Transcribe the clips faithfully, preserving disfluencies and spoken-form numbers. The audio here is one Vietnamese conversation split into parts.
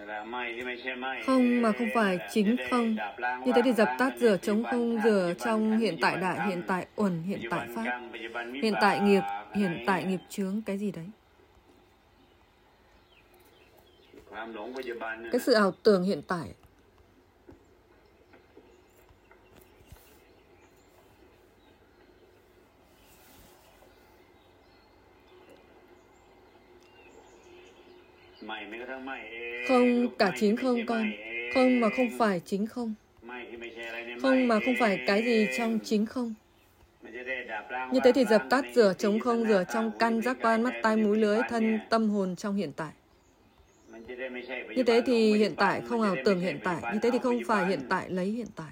Không mà không phải chính không. Như thế thì dập tắt rửa trống không rửa trong hiện tại đại, hiện tại uẩn, hiện tại pháp, hiện tại nghiệp, hiện tại nghiệp chướng, cái gì đấy. Cái sự ảo tưởng hiện tại. Không cả chính không con. Không mà không phải chính không. Không mà không phải cái gì trong chính không. Như thế thì dập tắt rửa trống không rửa trong căn giác quan mắt tai mũi lưỡi thân tâm hồn trong hiện tại. Như thế thì hiện tại không ảo tưởng hiện tại. Như thế thì không phải hiện tại lấy hiện tại.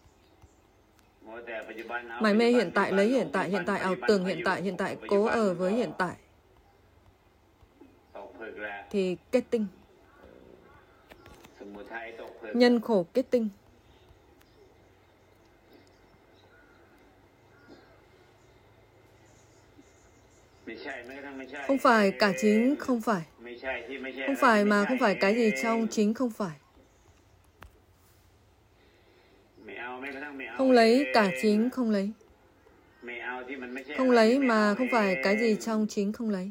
Mải mê hiện tại lấy hiện tại, hiện tại ảo tưởng hiện tại, hiện tại cố ở với hiện tại. Thì kết tinh. Nhân khổ kết tinh. Không phải cả chính không phải. Không phải mà không phải cái gì trong chính không phải. Không lấy cả chính không lấy. Không lấy mà không phải cái gì trong chính không lấy.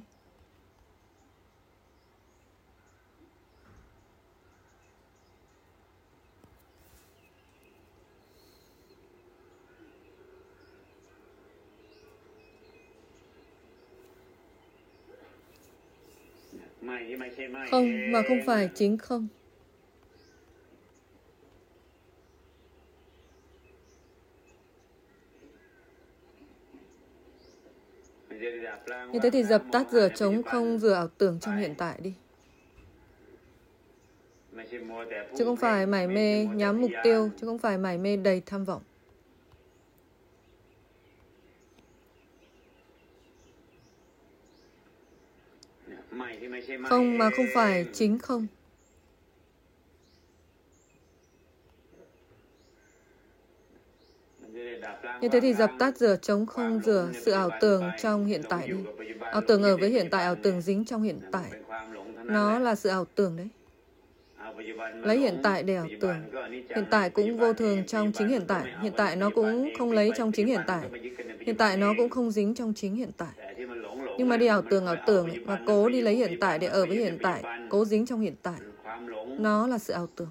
Không mà không phải chính không. Như thế thì dập tắt rửa trống không rửa ảo tưởng trong hiện tại đi. Chứ không phải mải mê nhắm mục tiêu, chứ không phải mải mê đầy tham vọng. Không mà không phải chính không. Như thế thì dập tắt rửa trống không rửa sự ảo tưởng trong hiện tại đi. Ảo tưởng ở với hiện tại, ảo tưởng dính trong hiện tại. Nó là sự ảo tưởng đấy. Lấy hiện tại để ảo tưởng. Hiện tại cũng vô thường trong chính hiện tại. Hiện tại nó cũng không lấy trong chính hiện tại. Hiện tại nó cũng không dính trong chính hiện tại. Nhưng mà đi ảo tưởng ảo tưởng và cố đi lấy hiện tại để ở với hiện tại, cố dính trong hiện tại. Nó là sự ảo tưởng.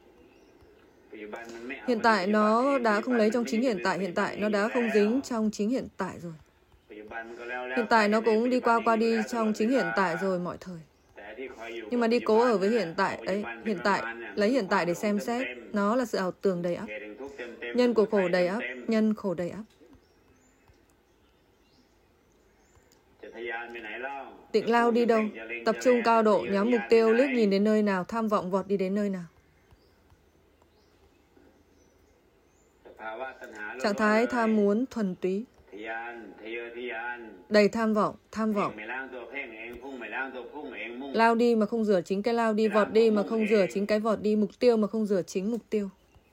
Hiện tại nó đã không lấy trong chính hiện tại, hiện tại nó đã không dính trong chính hiện tại rồi. Hiện tại nó cũng đi qua qua đi trong chính hiện tại rồi mọi thời. Nhưng mà đi cố ở với hiện tại ấy, hiện tại, lấy hiện tại để xem xét, nó là sự ảo tưởng đầy ắp. Nhân của khổ đầy ắp, nhân khổ đầy ắp. Tịnh lao đi đâu? Tập trung cao độ, nhắm mục tiêu, liếc nhìn đến nơi nào, tham vọng vọt đi đến nơi nào. Trạng thái tham muốn thuần túy. Đầy tham vọng, tham vọng. Lao đi mà không rửa chính cái lao đi, vọt đi mà không rửa chính cái vọt đi, mục tiêu mà không rửa chính mục tiêu.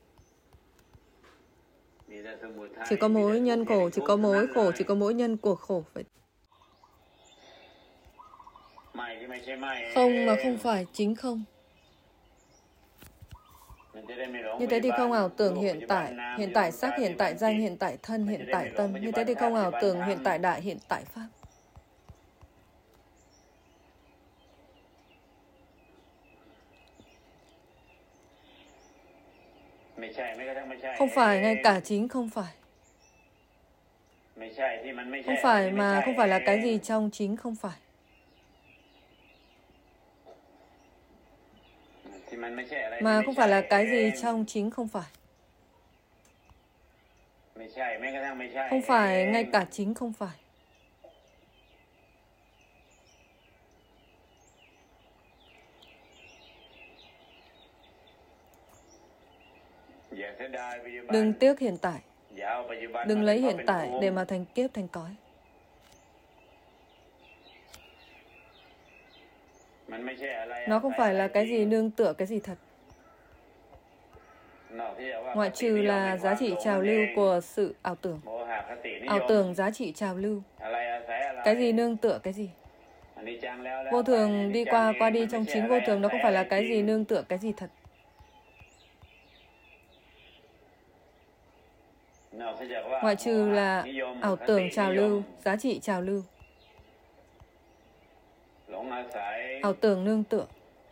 Chỉ có mối nhân khổ, chỉ có mối khổ, chỉ có mỗi nhân của khổ. Vậy. Không mà không phải chính không. Như thế thì không ảo tưởng hiện tại, hiện tại sắc, hiện tại danh, hiện tại thân, hiện tại tâm. Như thế thì không ảo tưởng hiện tại đại, hiện tại pháp. Không phải, ngay cả chính không phải. Không phải mà không phải là cái gì trong chính không phải. Mà không phải là cái gì trong chính không phải. Không phải, ngay cả chính không phải. Đừng tiếc hiện tại. Đừng lấy hiện tại để mà thành kiếp thành cõi. Nó không phải là cái gì nương tựa cái gì thật. Ngoại trừ là giá trị trào lưu của sự ảo tưởng. Ảo tưởng giá trị trào lưu. Cái gì nương tựa cái gì. Vô thường đi qua qua đi trong chính vô thường, nó không phải là cái gì nương tựa, cái gì thật. Ngoại trừ là ảo tưởng trào lưu, giá trị trào lưu. Ảo tưởng nương tựa.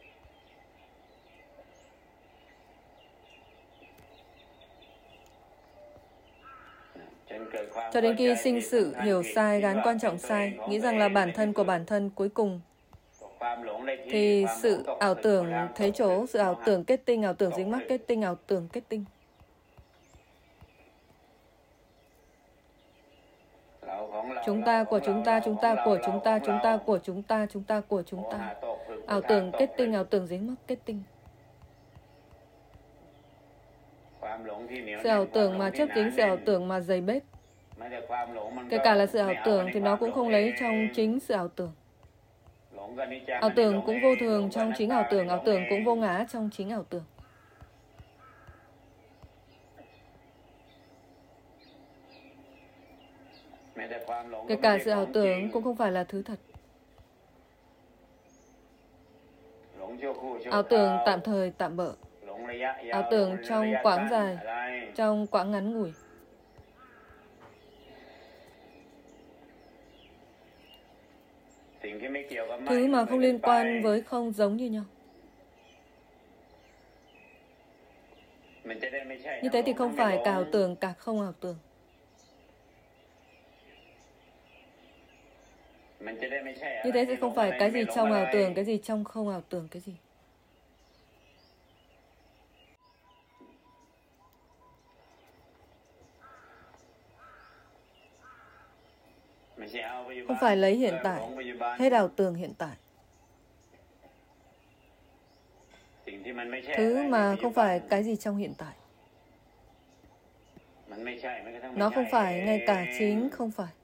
Cho đến khi sinh sự, hiểu sai, gán quan trọng sai, nghĩ rằng là bản thân của bản thân, cuối cùng thì sự ảo tưởng thấy chỗ, sự ảo tưởng kết tinh, ảo tưởng dính mắc kết tinh, ảo tưởng kết tinh. Chúng ta của chúng ta, chúng ta của chúng ta, chúng ta của chúng ta, chúng ta của chúng ta. Ảo tưởng kết tinh, ảo tưởng dính mắc kết tinh. Sự ảo tưởng mà chấp dính, sự ảo tưởng mà dày bết. Kể cả là sự ảo tưởng thì nó cũng không lấy trong chính sự ảo tưởng. Ảo tưởng cũng vô thường trong chính ảo tưởng, ảo tưởng cũng vô ngã trong chính ảo tưởng. Kể cả sự ảo tưởng cũng không phải là thứ thật. Ảo tưởng tạm thời, tạm bợ. Ảo tưởng trong quãng dài, trong quãng ngắn ngủi. Thứ mà không liên quan với không giống như nhau. Như thế thì không phải cả ảo tưởng, cả không ảo tưởng. Như thế sẽ không phải cái gì trong ảo tưởng, cái gì trong không ảo tưởng, cái gì. Không phải lấy hiện tại, hết ảo tưởng hiện tại. Thứ mà không phải cái gì trong hiện tại. Nó không phải, ngay cả chính không phải.